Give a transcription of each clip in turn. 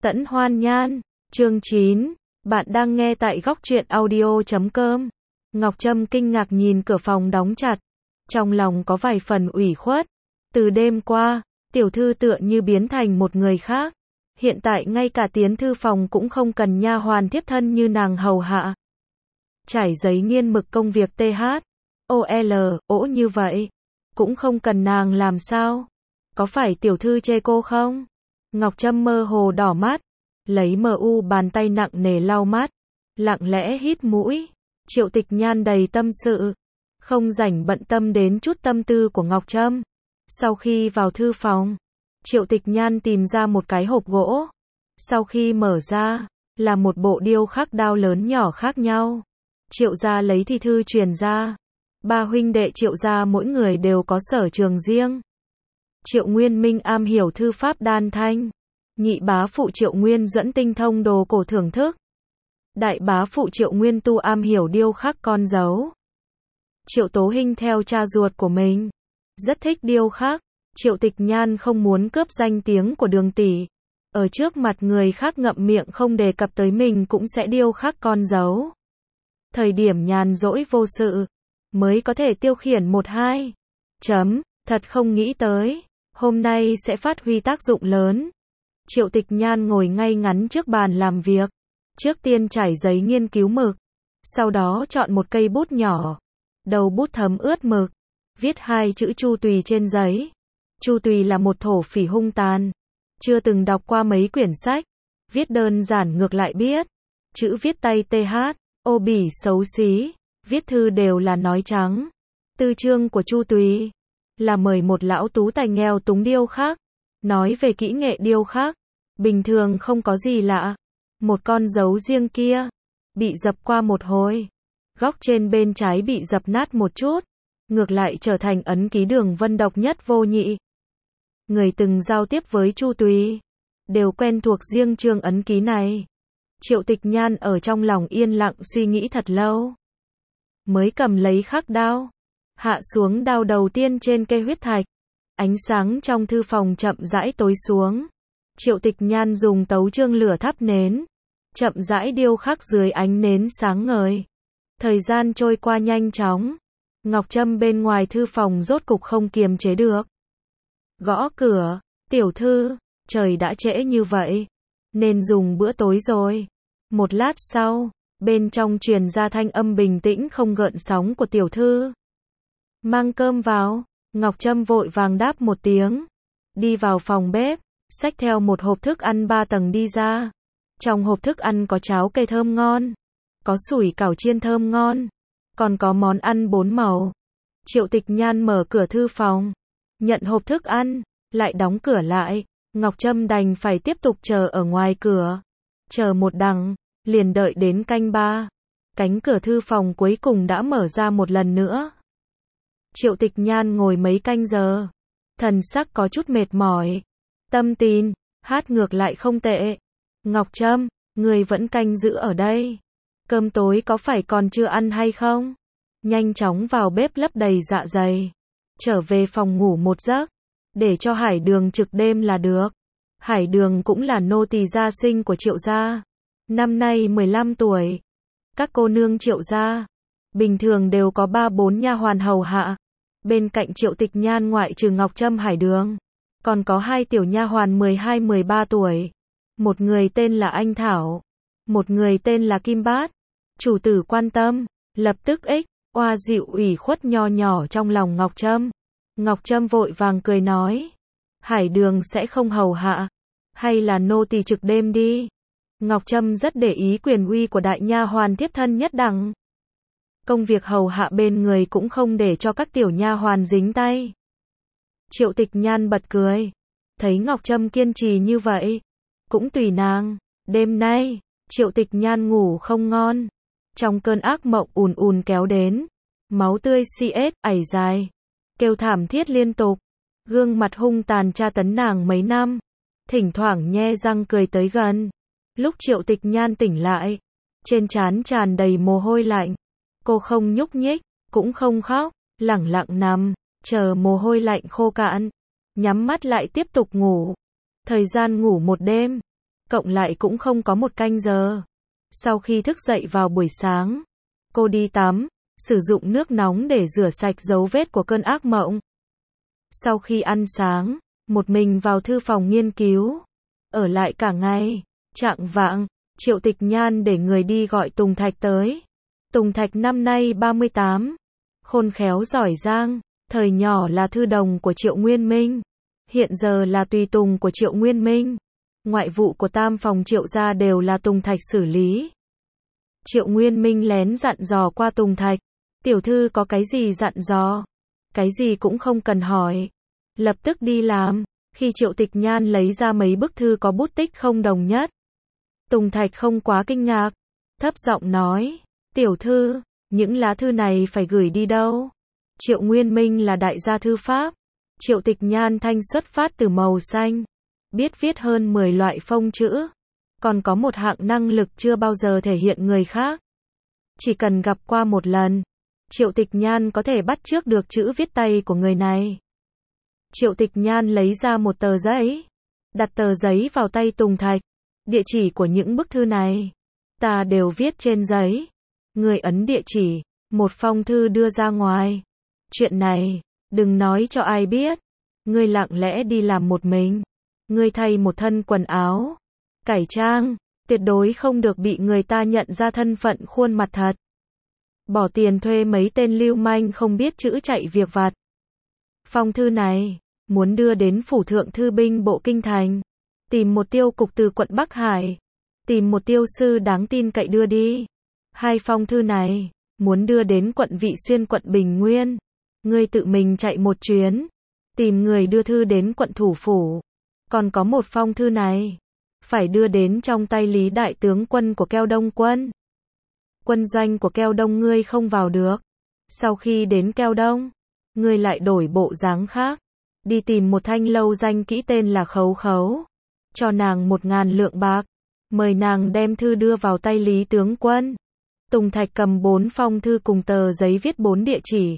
Tẫn Hoan Nhan, chương 9, bạn đang nghe tại góc truyện audio.com. Ngọc Trâm kinh ngạc nhìn cửa phòng đóng chặt, trong lòng có vài phần ủy khuất. Từ đêm qua, tiểu thư tựa như biến thành một người khác. Hiện tại ngay cả tiến thư phòng cũng không cần nha hoàn thiếp thân như nàng hầu hạ. Trải giấy nghiên mực công việc ố như vậy, cũng không cần nàng làm sao? Có phải tiểu thư chê cô không? Ngọc Trâm mơ hồ đỏ mắt, lấy bàn tay nặng nề lau mắt, lặng lẽ hít mũi. Triệu Tịch Nhan đầy tâm sự, không rảnh bận tâm đến chút tâm tư của Ngọc Trâm. Sau khi vào thư phòng, Triệu Tịch Nhan tìm ra một cái hộp gỗ. Sau khi mở ra, là một bộ điêu khắc đao lớn nhỏ khác nhau. Triệu gia lấy thi thư truyền ra. Ba huynh đệ Triệu gia mỗi người đều có sở trường riêng. Triệu Nguyên Minh am hiểu thư pháp đan thanh. Nhị bá phụ Triệu Nguyên Duẫn tinh thông đồ cổ thưởng thức. Đại bá phụ Triệu Nguyên Tu am hiểu điêu khắc con dấu. Triệu Tố Hinh theo cha ruột của mình, rất thích điêu khắc. Triệu Tịch Nhan không muốn cướp danh tiếng của Đường tỷ. Ở trước mặt người khác ngậm miệng không đề cập tới mình cũng sẽ điêu khắc con dấu. Thời điểm nhàn rỗi vô sự, mới có thể tiêu khiển một hai. Thật không nghĩ tới, hôm nay sẽ phát huy tác dụng lớn. Triệu Tịch Nhan ngồi ngay ngắn trước bàn làm việc. Trước tiên trải giấy nghiên cứu mực. Sau đó chọn một cây bút nhỏ. Đầu bút thấm ướt mực. Viết hai chữ Chu Tùy trên giấy. Chu Tùy là một thổ phỉ hung tàn. Chưa từng đọc qua mấy quyển sách. Viết đơn giản ngược lại biết. Chữ viết tay ô bỉ xấu xí. Viết thư đều là nói trắng. Tư chương của Chu Tùy là mời một lão tú tài nghèo túng điêu khắc. Nói về kỹ nghệ điêu khắc. Bình thường không có gì lạ. Một con dấu riêng kia bị dập qua một hồi. Góc trên bên trái bị dập nát một chút. Ngược lại trở thành ấn ký đường vân độc nhất vô nhị. Người từng giao tiếp với Chu Tùy đều quen thuộc riêng chương ấn ký này. Triệu Tịch Nhan ở trong lòng yên lặng suy nghĩ thật lâu. Mới cầm lấy khắc đao. Hạ xuống đao đầu tiên trên cây huyết thạch. Ánh sáng trong thư phòng chậm rãi tối xuống. Triệu Tịch Nhan dùng tấu chương lửa thắp nến. Chậm rãi điêu khắc dưới ánh nến sáng ngời. Thời gian trôi qua nhanh chóng. Ngọc Trâm bên ngoài thư phòng rốt cục không kiềm chế được. Gõ cửa, tiểu thư, trời đã trễ như vậy. Nên dùng bữa tối rồi. Một lát sau, bên trong truyền ra thanh âm bình tĩnh không gợn sóng của tiểu thư. Mang cơm vào. Ngọc Trâm vội vàng đáp một tiếng. Đi vào phòng bếp, xách theo một hộp thức ăn 3 tầng đi ra. Trong hộp thức ăn có cháo cây thơm ngon. Có sủi cảo chiên thơm ngon. Còn có món ăn 4 màu. Triệu Tịch Nhan mở cửa thư phòng. Nhận hộp thức ăn, lại đóng cửa lại. Ngọc Trâm đành phải tiếp tục chờ ở ngoài cửa. Chờ một đằng, liền đợi đến canh 3. Cánh cửa thư phòng cuối cùng đã mở ra một lần nữa. Triệu Tịch Nhan ngồi mấy canh giờ. Thần sắc có chút mệt mỏi. Tâm tin, hát ngược lại không tệ. Ngọc Trâm, người vẫn canh giữ ở đây. Cơm tối có phải còn chưa ăn hay không? Nhanh chóng vào bếp lấp đầy dạ dày. Trở về phòng ngủ một giấc. Để cho Hải Đường trực đêm là được. Hải Đường cũng là nô tỳ gia sinh của Triệu gia. Năm nay 15 tuổi. Các cô nương Triệu gia bình thường đều có 3-4 nha hoàn hầu hạ. Bên cạnh Triệu Tịch Nhan ngoại trừ Ngọc Trâm Hải Đường, còn có 2 tiểu nha hoàn 12-13 tuổi. Một người tên là Anh Thảo, một người tên là Kim Bát. Chủ tử quan tâm, lập tức oa dịu ủy khuất nho nhỏ trong lòng Ngọc Trâm. Ngọc Trâm vội vàng cười nói, Hải Đường sẽ không hầu hạ, hay là nô tỳ trực đêm đi. Ngọc Trâm rất để ý quyền uy của đại nha hoàn thiếp thân nhất đẳng. Công việc hầu hạ bên người cũng không để cho các tiểu nha hoàn dính tay. Triệu Tịch Nhan bật cười. Thấy Ngọc Trâm kiên trì như vậy, cũng tùy nàng. Đêm nay, Triệu Tịch Nhan ngủ không ngon. Trong cơn ác mộng ùn kéo đến. Máu tươi ảy dài. Kêu thảm thiết liên tục. Gương mặt hung tàn tra tấn nàng mấy năm. Thỉnh thoảng nhe răng cười tới gần. Lúc Triệu Tịch Nhan tỉnh lại, trên trán tràn đầy mồ hôi lạnh. Cô không nhúc nhích, cũng không khóc, lẳng lặng nằm, chờ mồ hôi lạnh khô cạn. Nhắm mắt lại tiếp tục ngủ. Thời gian ngủ một đêm, cộng lại cũng không có 1 canh giờ. Sau khi thức dậy vào buổi sáng, cô đi tắm, sử dụng nước nóng để rửa sạch dấu vết của cơn ác mộng. Sau khi ăn sáng, một mình vào thư phòng nghiên cứu, ở lại cả ngày. Chạng vạng, Triệu Tịch Nhan để người đi gọi Tùng Thạch tới. Tùng Thạch năm nay 38, khôn khéo giỏi giang, thời nhỏ là thư đồng của Triệu Nguyên Minh, hiện giờ là tùy tùng của Triệu Nguyên Minh. Ngoại vụ của tam phòng Triệu gia đều là Tùng Thạch xử lý. Triệu Nguyên Minh lén dặn dò qua Tùng Thạch, tiểu thư có cái gì dặn dò, cái gì cũng không cần hỏi, lập tức đi làm. Khi Triệu Tịch Nhan lấy ra mấy bức thư có bút tích không đồng nhất, Tùng Thạch không quá kinh ngạc, thấp giọng nói, tiểu thư, những lá thư này phải gửi đi đâu? Triệu Nguyên Minh là đại gia thư pháp. Triệu Tịch Nhan thanh xuất phát từ màu xanh, biết viết hơn 10 loại phông chữ, còn có một hạng năng lực chưa bao giờ thể hiện người khác. Chỉ cần gặp qua một lần, Triệu Tịch Nhan có thể bắt chước được chữ viết tay của người này. Triệu Tịch Nhan lấy ra một tờ giấy, đặt tờ giấy vào tay Tùng Thạch. Địa chỉ của những bức thư này, ta đều viết trên giấy. Người ấn địa chỉ, một phong thư đưa ra ngoài. Chuyện này, đừng nói cho ai biết. Ngươi lặng lẽ đi làm một mình. Ngươi thay một thân quần áo, cải trang, tuyệt đối không được bị người ta nhận ra thân phận khuôn mặt thật. Bỏ tiền thuê mấy tên lưu manh không biết chữ chạy việc vặt. Phong thư này, muốn đưa đến phủ thượng thư binh bộ kinh thành. Tìm một tiêu cục từ quận Bắc Hải. Tìm một tiêu sư đáng tin cậy đưa đi. 2 phong thư này, muốn đưa đến quận Vị Xuyên quận Bình Nguyên. Ngươi tự mình chạy một chuyến. Tìm người đưa thư đến quận Thủ Phủ. Còn có một phong thư này, phải đưa đến trong tay Lý đại tướng quân của Keo Đông quân. Quân doanh của Keo Đông ngươi không vào được. Sau khi đến Keo Đông, ngươi lại đổi bộ dáng khác. Đi tìm một thanh lâu danh kỹ tên là Khấu Khấu. Cho nàng 1000 lượng bạc. Mời nàng đem thư đưa vào tay Lý tướng quân. Tùng Thạch cầm 4 phong thư cùng tờ giấy viết 4 địa chỉ.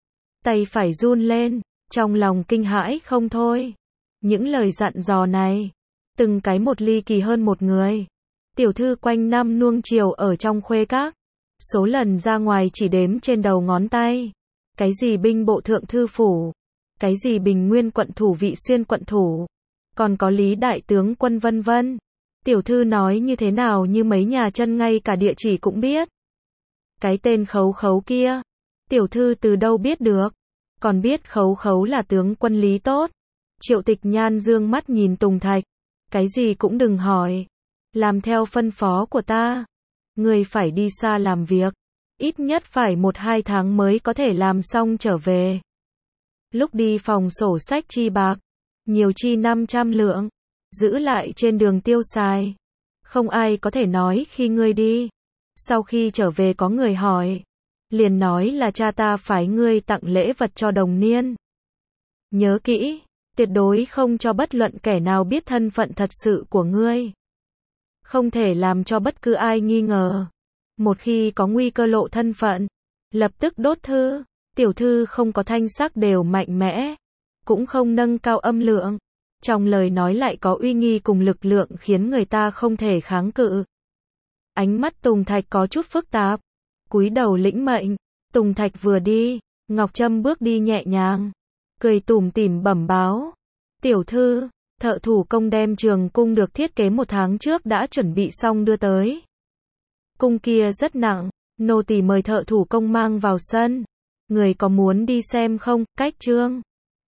Tay phải run lên, trong lòng kinh hãi không thôi. Những lời dặn dò này, từng cái một ly kỳ hơn một người. Tiểu thư quanh năm nuông chiều ở trong khuê các, số lần ra ngoài chỉ đếm trên đầu ngón tay. Cái gì binh bộ thượng thư phủ, cái gì Bình Nguyên quận thủ Vị Xuyên quận thủ, còn có Lý đại tướng quân vân vân. Tiểu thư nói như thế nào như mấy nhà chân ngay cả địa chỉ cũng biết. Cái tên Khấu Khấu kia, tiểu thư từ đâu biết được, còn biết Khấu Khấu là tướng quân Lý tốt. Triệu Tịch Nhan dương mắt nhìn Tùng Thạch, cái gì cũng đừng hỏi, làm theo phân phó của ta. Người phải đi xa làm việc, ít nhất phải 1-2 tháng mới có thể làm xong trở về. Lúc đi phòng sổ sách chi bạc, nhiều chi 500 lượng, giữ lại trên đường tiêu xài. Không ai có thể nói khi ngươi đi. Sau khi trở về có người hỏi, liền nói là cha ta phái ngươi tặng lễ vật cho đồng niên. Nhớ kỹ, tuyệt đối không cho bất luận kẻ nào biết thân phận thật sự của ngươi. Không thể làm cho bất cứ ai nghi ngờ. Một khi có nguy cơ lộ thân phận, lập tức đốt thư. Tiểu thư không có thanh sắc đều mạnh mẽ, cũng không nâng cao âm lượng. Trong lời nói lại có uy nghi cùng lực lượng khiến người ta không thể kháng cự. Ánh mắt Tùng Thạch có chút phức tạp, cúi đầu lĩnh mệnh. Tùng Thạch vừa đi, Ngọc Trâm bước đi nhẹ nhàng, cười tủm tỉm bẩm báo. Tiểu thư, thợ thủ công đem trường cung được thiết kế 1 tháng trước đã chuẩn bị xong đưa tới. Cung kia rất nặng, nô tỳ mời thợ thủ công mang vào sân. Người có muốn đi xem không? Cách trương.